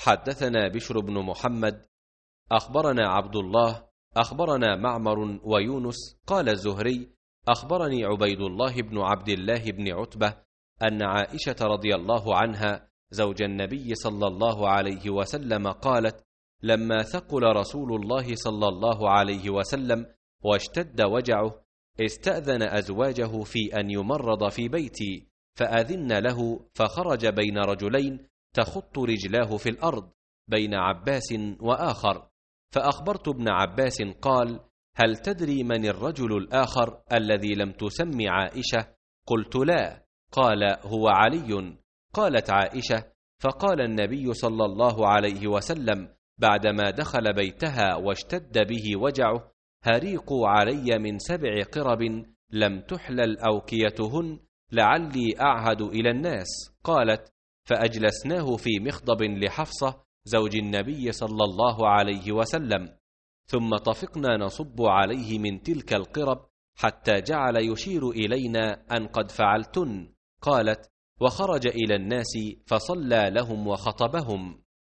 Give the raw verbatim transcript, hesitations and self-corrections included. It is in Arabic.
حدثنا بشر بن محمد أخبرنا عبد الله أخبرنا معمر ويونس قال الزهري أخبرني عبيد الله بن عبد الله بن عتبة أن عائشة رضي الله عنها زوج النبي صلى الله عليه وسلم قالت: لما ثقل رسول الله صلى الله عليه وسلم واشتد وجعه استأذن أزواجه في أن يمرض في بيتي، فأذن له، فخرج بين رجلين تخط رجلاه في الأرض بين عباس وآخر، فأخبرت ابن عباس قال: هل تدري من الرجل الآخر الذي لم تسم عائشة؟ قلت: لا. قال: هو علي. قالت عائشة: فقال النبي صلى الله عليه وسلم بعدما دخل بيتها واشتد به وجعه: هريقوا علي من سبع قرب لم تحلل أوكيتهن لعلي أعهد إلى الناس. قالت: فأجلسناه في مخضب لحفصة زوج النبي صلى الله عليه وسلم، ثم طفقنا نصب عليه من تلك القرب حتى جعل يشير إلينا أن قد فعلتن. قالت: وخرج إلى الناس فصلى لهم وخطبهم.